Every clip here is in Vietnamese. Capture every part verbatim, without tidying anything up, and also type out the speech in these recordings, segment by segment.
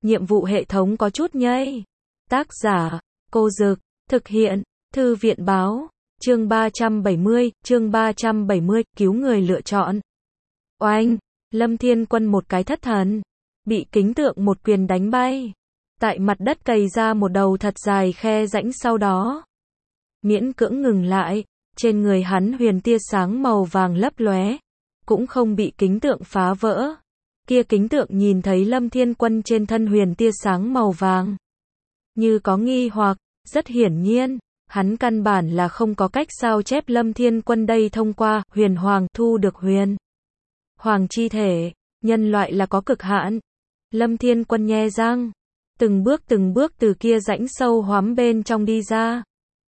nhiệm vụ hệ thống có chút nhây. Tác giả, Cô Dực, thực hiện, Thư viện báo, chương ba trăm bảy mươi, chương ba trăm bảy mươi, cứu người lựa chọn. Oanh, Lâm Thiên Quân một cái thất thần, bị kính tượng một quyền đánh bay. Tại mặt đất cày ra một đầu thật dài khe rãnh, sau đó miễn cưỡng ngừng lại, trên người hắn huyền tia sáng màu vàng lấp lóe, cũng không bị kính tượng phá vỡ. Kia kính tượng nhìn thấy Lâm Thiên Quân trên thân huyền tia sáng màu vàng, như có nghi hoặc, rất hiển nhiên, hắn căn bản là không có cách sao chép Lâm Thiên Quân đây thông qua huyền hoàng thu được huyền hoàng chi thể, nhân loại là có cực hạn. Lâm Thiên Quân nhe răng, từng bước từng bước từ kia rãnh sâu hoắm bên trong đi ra.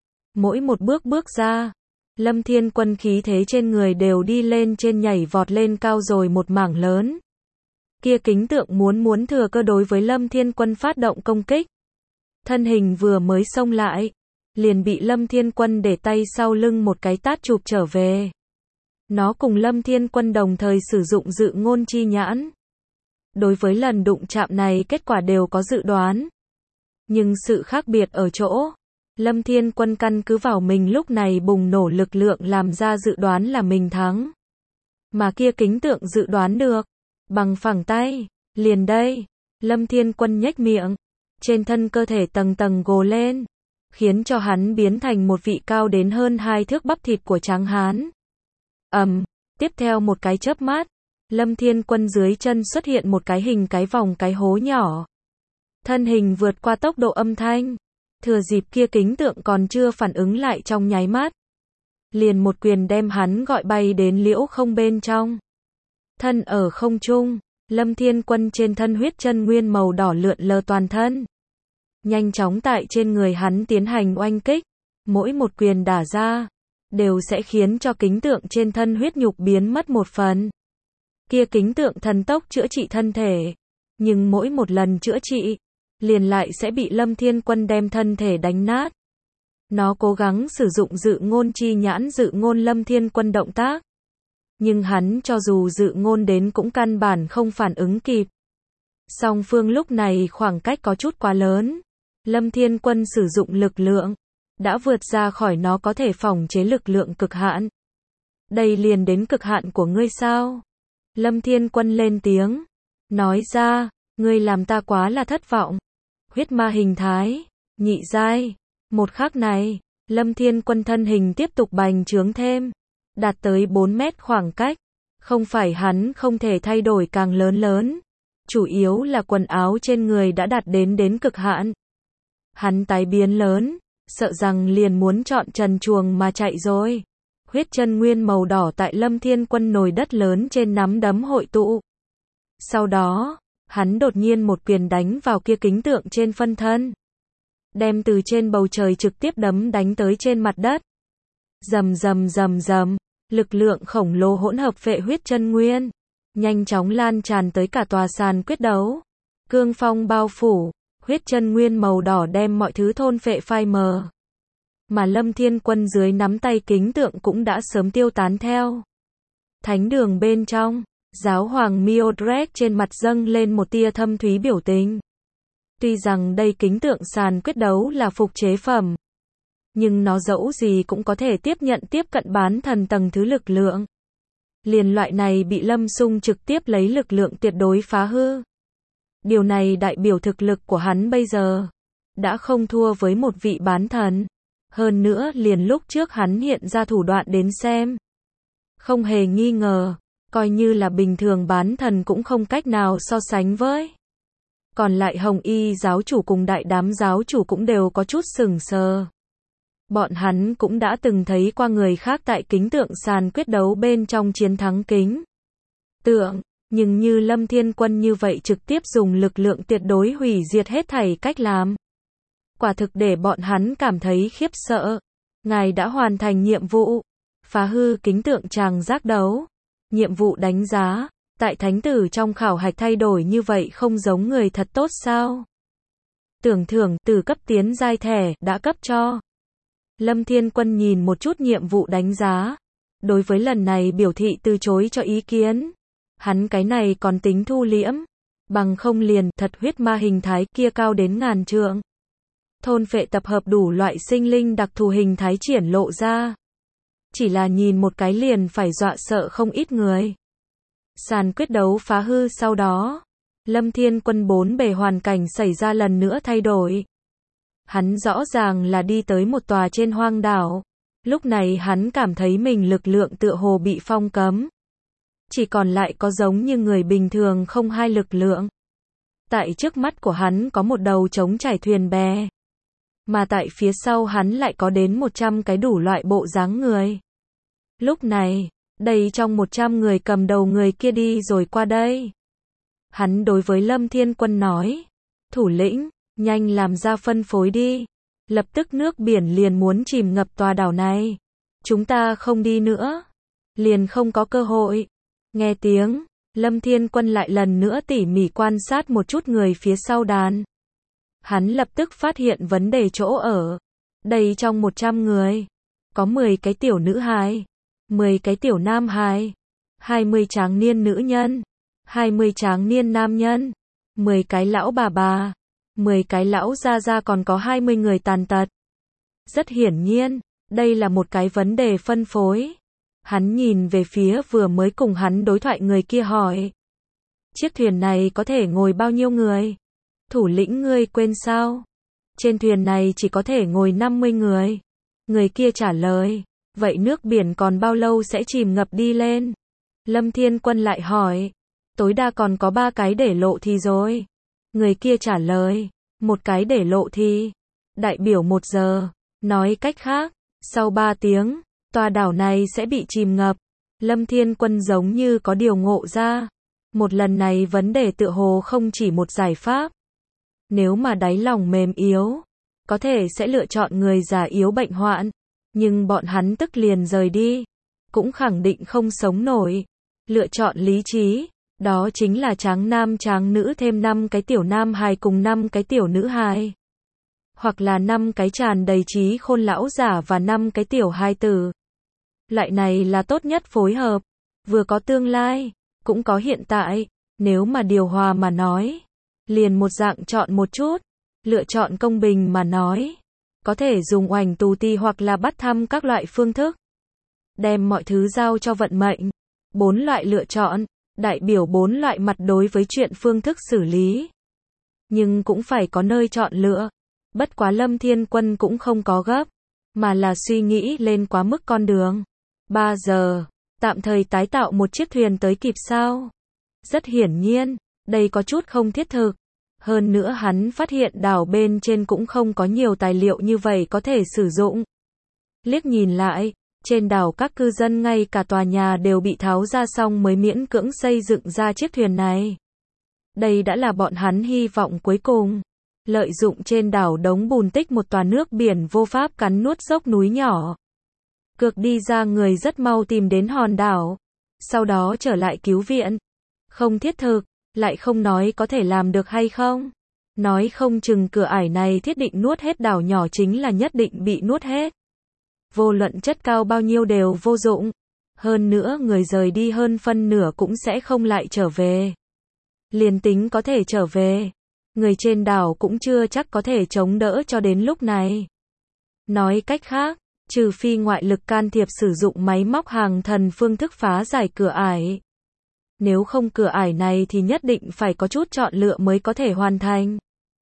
Mỗi một bước bước ra, Lâm Thiên Quân khí thế trên người đều đi lên trên, nhảy vọt lên cao rồi một mảng lớn. Kia kính tượng muốn muốn thừa cơ đối với Lâm Thiên Quân phát động công kích. Thân hình vừa mới xông lại, liền bị Lâm Thiên Quân để tay sau lưng một cái tát chụp trở về. Nó cùng Lâm Thiên Quân đồng thời sử dụng dự ngôn chi nhãn. Đối với lần đụng chạm này kết quả đều có dự đoán. Nhưng sự khác biệt ở chỗ, Lâm Thiên Quân căn cứ vào mình lúc này bùng nổ lực lượng làm ra dự đoán là mình thắng. Mà kia kính tượng dự đoán được, bằng phẳng tay, liền đây, Lâm Thiên Quân nhếch miệng, trên thân cơ thể tầng tầng gồ lên, khiến cho hắn biến thành một vị cao đến hơn hai thước bắp thịt của tráng hán. Ầm, um, tiếp theo một cái chớp mắt, Lâm Thiên Quân dưới chân xuất hiện một cái hình cái vòng cái hố nhỏ. Thân hình vượt qua tốc độ âm thanh, thừa dịp kia kính tượng còn chưa phản ứng lại trong nháy mắt, liền một quyền đem hắn gọi bay đến liễu không bên trong. Thân ở không trung, Lâm Thiên Quân trên thân huyết chân nguyên màu đỏ lượn lờ toàn thân. Nhanh chóng tại trên người hắn tiến hành oanh kích, mỗi một quyền đả ra, đều sẽ khiến cho kính tượng trên thân huyết nhục biến mất một phần. Kia kính tượng thần tốc chữa trị thân thể, nhưng mỗi một lần chữa trị, liền lại sẽ bị Lâm Thiên Quân đem thân thể đánh nát. Nó cố gắng sử dụng dự ngôn chi nhãn dự ngôn Lâm Thiên Quân động tác. Nhưng hắn cho dù dự ngôn đến cũng căn bản không phản ứng kịp. Song phương lúc này khoảng cách có chút quá lớn. Lâm Thiên Quân sử dụng lực lượng, đã vượt ra khỏi nó có thể phòng chế lực lượng cực hạn. Đây liền đến cực hạn của ngươi sao? Lâm Thiên Quân lên tiếng, nói ra, ngươi làm ta quá là thất vọng. Huyết ma hình thái, nhị giai. Một khắc này, Lâm Thiên Quân thân hình tiếp tục bành trướng thêm, đạt tới bốn mét khoảng cách. Không phải hắn không thể thay đổi càng lớn lớn, chủ yếu là quần áo trên người đã đạt đến đến cực hạn. Hắn tái biến lớn, sợ rằng liền muốn chọn trần truồng mà chạy rồi. Huyết chân nguyên màu đỏ tại Lâm Thiên Quân nồi đất lớn trên nắm đấm hội tụ. Sau đó, hắn đột nhiên một quyền đánh vào kia kính tượng trên phân thân, đem từ trên bầu trời trực tiếp đấm đánh tới trên mặt đất. Rầm rầm rầm rầm, lực lượng khổng lồ hỗn hợp phệ huyết chân nguyên, nhanh chóng lan tràn tới cả tòa sàn quyết đấu. Cương phong bao phủ, huyết chân nguyên màu đỏ đem mọi thứ thôn phệ phai mờ. Mà Lâm Thiên Quân dưới nắm tay kính tượng cũng đã sớm tiêu tán theo. Thánh đường bên trong, giáo hoàng Mildred trên mặt dâng lên một tia thâm thúy biểu tình. Tuy rằng đây kính tượng sàn quyết đấu là phục chế phẩm, nhưng nó dẫu gì cũng có thể tiếp nhận tiếp cận bán thần tầng thứ lực lượng. Liền loại này bị Lâm Sung trực tiếp lấy lực lượng tuyệt đối phá hư. Điều này đại biểu thực lực của hắn bây giờ đã không thua với một vị bán thần. Hơn nữa liền lúc trước hắn hiện ra thủ đoạn đến xem, không hề nghi ngờ, coi như là bình thường bán thần cũng không cách nào so sánh với. Còn lại Hồng Y giáo chủ cùng đại đám giáo chủ cũng đều có chút sửng sờ. Bọn hắn cũng đã từng thấy qua người khác tại kính tượng sàn quyết đấu bên trong chiến thắng kính tượng, nhưng như Lâm Thiên Quân như vậy trực tiếp dùng lực lượng tuyệt đối hủy diệt hết thảy cách làm. Quả thực để bọn hắn cảm thấy khiếp sợ. Ngài đã hoàn thành nhiệm vụ, phá hư kính tượng tràng giác đấu. Nhiệm vụ đánh giá, tại thánh tử trong khảo hạch thay đổi như vậy không giống người thật tốt sao? Tưởng thưởng từ cấp tiến giai thẻ đã cấp cho. Lâm Thiên Quân nhìn một chút nhiệm vụ đánh giá, đối với lần này biểu thị từ chối cho ý kiến. Hắn cái này còn tính thu liễm, Bằng không liền, thật huyết ma hình thái kia cao đến ngàn trượng. Thôn phệ tập hợp đủ loại sinh linh đặc thù hình thái triển lộ ra. Chỉ là nhìn một cái liền phải dọa sợ không ít người. Sàn quyết đấu phá hư sau đó, Lâm Thiên Quân bốn bề hoàn cảnh xảy ra lần nữa thay đổi. Hắn rõ ràng là đi tới một tòa trên hoang đảo. Lúc này hắn cảm thấy mình lực lượng tựa hồ bị phong cấm. Chỉ còn lại có giống như người bình thường không hai lực lượng. Tại trước mắt của hắn có một đầu trống trải thuyền bè. Mà tại phía sau hắn lại có đến một trăm cái đủ loại bộ dáng người. Lúc này, đây trong một trăm người cầm đầu người kia đi rồi qua đây. Hắn đối với Lâm Thiên Quân nói, thủ lĩnh, nhanh làm ra phân phối đi. Lập tức nước biển liền muốn chìm ngập tòa đảo này. Chúng ta không đi nữa. Liền không có cơ hội. Nghe tiếng, Lâm Thiên Quân lại lần nữa tỉ mỉ quan sát một chút người phía sau đàn. Hắn lập tức phát hiện vấn đề chỗ ở. Đây trong một trăm người, có mười cái tiểu nữ hài, mười cái tiểu nam hài, hai mươi tráng niên nữ nhân, hai mươi tráng niên nam nhân, mười cái lão bà bà, mười cái lão gia gia còn có hai mươi người tàn tật. Rất hiển nhiên, đây là một cái vấn đề phân phối. Hắn nhìn về phía vừa mới cùng hắn đối thoại người kia hỏi. Chiếc thuyền này có thể ngồi bao nhiêu người? Thủ lĩnh ngươi quên sao? Trên thuyền này chỉ có thể ngồi năm mươi người. Người kia trả lời. Vậy nước biển còn bao lâu sẽ chìm ngập đi lên? Lâm Thiên Quân lại hỏi. Tối đa còn có ba cái để lộ thì rồi. Người kia trả lời. Một cái để lộ thì. Đại biểu một giờ. Nói cách khác, sau ba tiếng, tòa đảo này sẽ bị chìm ngập. Lâm Thiên Quân giống như có điều ngộ ra. Một lần này vấn đề tựa hồ không chỉ một giải pháp. Nếu mà đáy lòng mềm yếu, có thể sẽ lựa chọn người già yếu bệnh hoạn. Nhưng bọn hắn tức liền rời đi. Cũng khẳng định không sống nổi. Lựa chọn lý trí. Đó chính là tráng nam tráng nữ thêm năm cái tiểu nam hài cùng năm cái tiểu nữ hài. Hoặc là năm cái tràn đầy trí khôn lão giả và năm cái tiểu hài tử. Loại này là tốt nhất phối hợp. Vừa có tương lai, cũng có hiện tại. Nếu mà điều hòa mà nói, liền một dạng chọn một chút. Lựa chọn công bình mà nói, có thể dùng oảnh tù ti hoặc là bắt thăm các loại phương thức. Đem mọi thứ giao cho vận mệnh. Bốn loại lựa chọn, đại biểu bốn loại mặt đối với chuyện phương thức xử lý. Nhưng cũng phải có nơi chọn lựa. Bất quá Lâm Thiên Quân cũng không có gấp, mà là suy nghĩ lên quá mức con đường. Ba giờ, tạm thời tái tạo một chiếc thuyền tới kịp sao? Rất hiển nhiên, đây có chút không thiết thực. Hơn nữa hắn phát hiện đảo bên trên cũng không có nhiều tài liệu như vậy có thể sử dụng. Liếc nhìn lại, trên đảo các cư dân ngay cả tòa nhà đều bị tháo ra xong mới miễn cưỡng xây dựng ra chiếc thuyền này. Đây đã là bọn hắn hy vọng cuối cùng. Lợi dụng trên đảo đống bùn tích một tòa nước biển vô pháp cắn nuốt dốc núi nhỏ. Cược đi ra người rất mau tìm đến hòn đảo. Sau đó trở lại cứu viện. Không thiết thực, lại không nói có thể làm được hay không. Nói không chừng cửa ải này thiết định nuốt hết đảo nhỏ chính là nhất định bị nuốt hết. Vô luận chất cao bao nhiêu đều vô dụng. Hơn nữa người rời đi hơn phân nửa cũng sẽ không lại trở về. Liền tính có thể trở về, người trên đảo cũng chưa chắc có thể chống đỡ cho đến lúc này. Nói cách khác, trừ phi ngoại lực can thiệp sử dụng máy móc hàng thần phương thức phá giải cửa ải. Nếu không cửa ải này thì nhất định phải có chút chọn lựa mới có thể hoàn thành.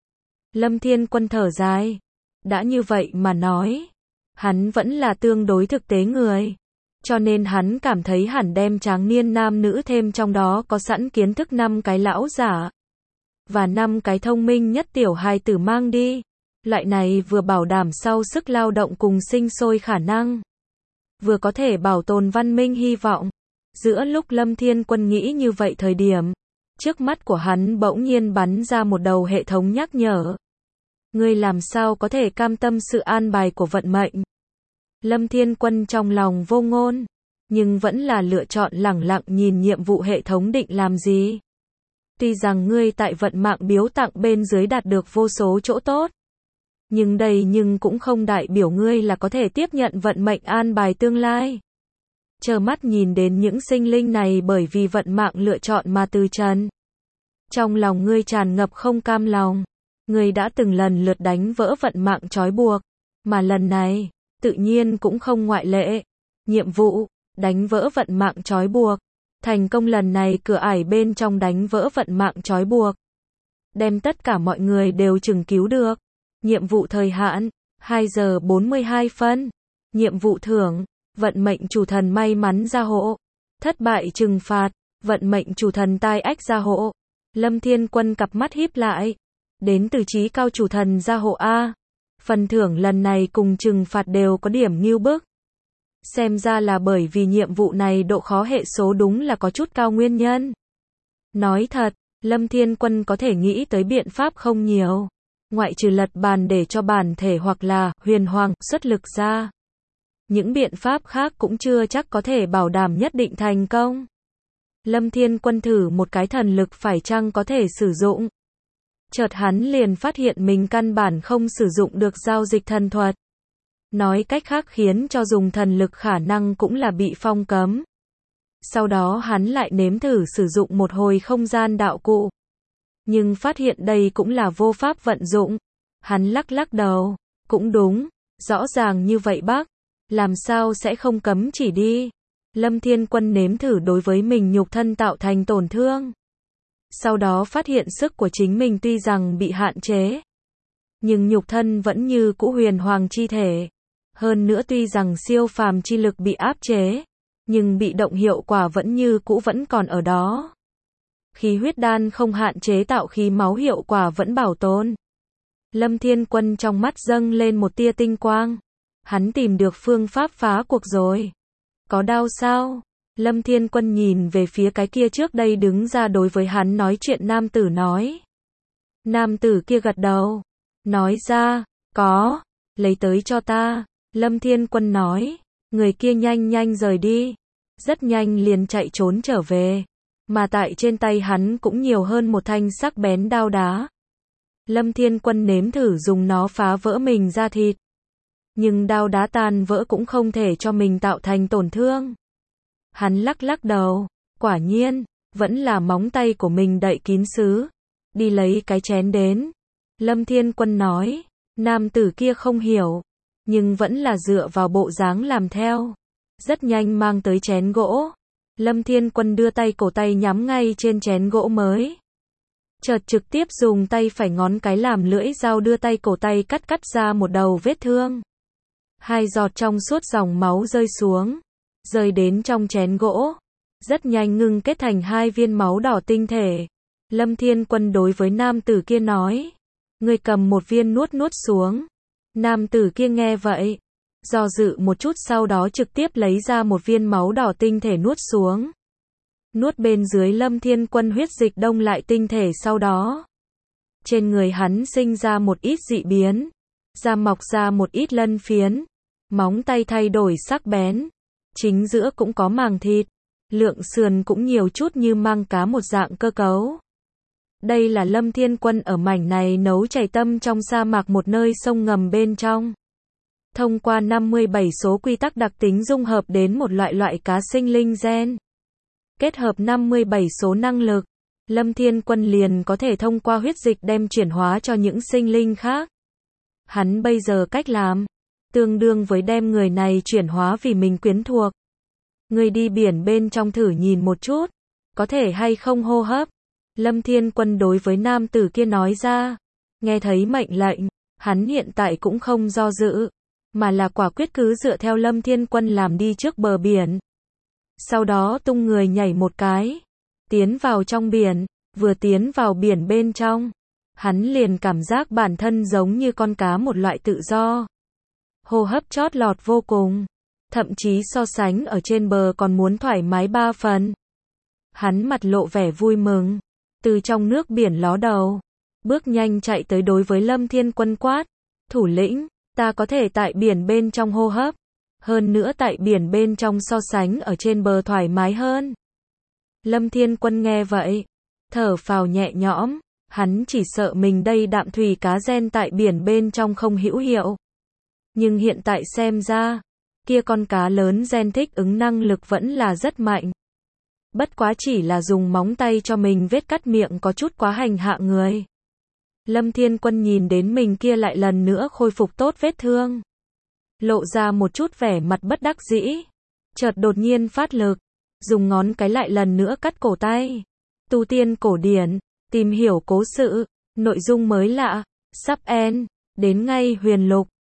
Lâm Thiên Quân thở dài. Đã như vậy mà nói, hắn vẫn là tương đối thực tế người. Cho nên hắn cảm thấy hẳn đem tráng niên nam nữ thêm trong đó có sẵn kiến thức năm cái lão giả. Và năm cái thông minh nhất tiểu hài tử mang đi. Loại này vừa bảo đảm sau sức lao động cùng sinh sôi khả năng. Vừa có thể bảo tồn văn minh hy vọng. Giữa lúc Lâm Thiên Quân nghĩ như vậy thời điểm, trước mắt của hắn bỗng nhiên bắn ra một đầu hệ thống nhắc nhở. Ngươi làm sao có thể cam tâm sự an bài của vận mệnh? Lâm Thiên Quân trong lòng vô ngôn, nhưng vẫn là lựa chọn lẳng lặng nhìn nhiệm vụ hệ thống định làm gì. Tuy rằng ngươi tại vận mạng biếu tặng bên dưới đạt được vô số chỗ tốt, nhưng đây nhưng cũng không đại biểu ngươi là có thể tiếp nhận vận mệnh an bài tương lai. Chờ mắt nhìn đến những sinh linh này bởi vì vận mạng lựa chọn mà từ trần. Trong lòng ngươi tràn ngập không cam lòng. Ngươi đã từng lần lượt đánh vỡ vận mạng trói buộc, mà lần này, tự nhiên cũng không ngoại lệ. Nhiệm vụ, đánh vỡ vận mạng trói buộc. Thành công lần này cửa ải bên trong đánh vỡ vận mạng trói buộc. Đem tất cả mọi người đều chừng cứu được. Nhiệm vụ thời hạn, hai giờ bốn mươi hai phân. Nhiệm vụ thưởng, vận mệnh chủ thần may mắn gia hộ. Thất bại trừng phạt, vận mệnh chủ thần tai ách gia hộ. Lâm Thiên Quân cặp mắt híp lại. Đến từ trí cao chủ thần gia hộ A. Phần thưởng lần này cùng trừng phạt đều có điểm ngưu bức. Xem ra là bởi vì nhiệm vụ này độ khó hệ số đúng là có chút cao nguyên nhân. Nói thật, Lâm Thiên Quân có thể nghĩ tới biện pháp không nhiều. Ngoại trừ lật bàn để cho bản thể hoặc là huyền hoàng xuất lực ra. Những biện pháp khác cũng chưa chắc có thể bảo đảm nhất định thành công. Lâm Thiên Quân thử một cái thần lực phải chăng có thể sử dụng. Chợt hắn liền phát hiện mình căn bản không sử dụng được giao dịch thần thuật. Nói cách khác khiến cho dùng thần lực khả năng cũng là bị phong cấm. Sau đó hắn lại nếm thử sử dụng một hồi không gian đạo cụ. Nhưng phát hiện đây cũng là vô pháp vận dụng. Hắn lắc lắc đầu. Cũng đúng, rõ ràng như vậy bác. Làm sao sẽ không cấm chỉ đi. Lâm Thiên Quân nếm thử đối với mình nhục thân tạo thành tổn thương. Sau đó phát hiện sức của chính mình tuy rằng bị hạn chế. Nhưng nhục thân vẫn như cũ huyền hoàng chi thể. Hơn nữa tuy rằng siêu phàm chi lực bị áp chế. Nhưng bị động hiệu quả vẫn như cũ vẫn còn ở đó. Khí huyết đan không hạn chế tạo khí máu hiệu quả vẫn bảo tồn. Lâm Thiên Quân trong mắt dâng lên một tia tinh quang. Hắn tìm được phương pháp phá cuộc rồi. Có đau sao? Lâm Thiên Quân nhìn về phía cái kia trước đây đứng ra đối với hắn nói chuyện nam tử nói. Nam tử kia gật đầu. Nói ra, có, lấy tới cho ta. Lâm Thiên Quân nói. Người kia nhanh nhanh rời đi. Rất nhanh liền chạy trốn trở về. Mà tại trên tay hắn cũng nhiều hơn một thanh sắc bén đao đá. Lâm Thiên Quân nếm thử dùng nó phá vỡ mình ra thịt. Nhưng đao đá tan vỡ cũng không thể cho mình tạo thành tổn thương. Hắn lắc lắc đầu. Quả nhiên, vẫn là móng tay của mình đậy kín sứ. Đi lấy cái chén đến. Lâm Thiên Quân nói. Nam tử kia không hiểu. Nhưng vẫn là dựa vào bộ dáng làm theo. Rất nhanh mang tới chén gỗ. Lâm Thiên Quân đưa tay cổ tay nhắm ngay trên chén gỗ mới. Chợt trực tiếp dùng tay phải ngón cái làm lưỡi dao đưa tay cổ tay cắt cắt ra một đầu vết thương. Hai giọt trong suốt dòng máu rơi xuống. Rơi đến trong chén gỗ. Rất nhanh ngưng kết thành hai viên máu đỏ tinh thể. Lâm Thiên Quân đối với nam tử kia nói. Ngươi cầm một viên nuốt nuốt xuống. Nam tử kia nghe vậy. Do dự một chút sau đó trực tiếp lấy ra một viên máu đỏ tinh thể nuốt xuống. Nuốt bên dưới Lâm Thiên Quân huyết dịch đông lại tinh thể sau đó. Trên người hắn sinh ra một ít dị biến. Da mọc ra một ít lân phiến. Móng tay thay đổi sắc bén. Chính giữa cũng có màng thịt. Lượng sườn cũng nhiều chút như măng cá một dạng cơ cấu. Đây là Lâm Thiên Quân ở mảnh này nấu chảy tâm trong sa mạc một nơi sông ngầm bên trong. Thông qua năm mươi bảy số quy tắc đặc tính dung hợp đến một loại loại cá sinh linh gen. Kết hợp năm mươi bảy số năng lực, Lâm Thiên Quân liền có thể thông qua huyết dịch đem chuyển hóa cho những sinh linh khác. Hắn bây giờ cách làm, tương đương với đem người này chuyển hóa vì mình quyến thuộc. Người đi biển bên trong thử nhìn một chút, có thể hay không hô hấp. Lâm Thiên Quân đối với nam tử kia nói ra, nghe thấy mệnh lệnh, hắn hiện tại cũng không do dự, mà là quả quyết cứ dựa theo Lâm Thiên Quân làm đi trước bờ biển. Sau đó tung người nhảy một cái, tiến vào trong biển, vừa tiến vào biển bên trong, hắn liền cảm giác bản thân giống như con cá một loại tự do. Hô hấp chót lọt vô cùng, thậm chí so sánh ở trên bờ còn muốn thoải mái ba phần. Hắn mặt lộ vẻ vui mừng, từ trong nước biển ló đầu, bước nhanh chạy tới đối với Lâm Thiên Quân quát, thủ lĩnh, ta có thể tại biển bên trong hô hấp, hơn nữa tại biển bên trong so sánh ở trên bờ thoải mái hơn. Lâm Thiên Quân nghe vậy, thở phào nhẹ nhõm, hắn chỉ sợ mình đây đạm thủy cá gen tại biển bên trong không hữu hiệu. Nhưng hiện tại xem ra, kia con cá lớn gen thích ứng năng lực vẫn là rất mạnh. Bất quá chỉ là dùng móng tay cho mình vết cắt miệng có chút quá hành hạ người. Lâm Thiên Quân nhìn đến mình kia lại lần nữa khôi phục tốt vết thương. Lộ ra một chút vẻ mặt bất đắc dĩ. Chợt đột nhiên phát lực. Dùng ngón cái lại lần nữa cắt cổ tay. Tu tiên cổ điển. Tìm hiểu cố sự. Nội dung mới lạ. Sub N. Đến ngay huyền lục.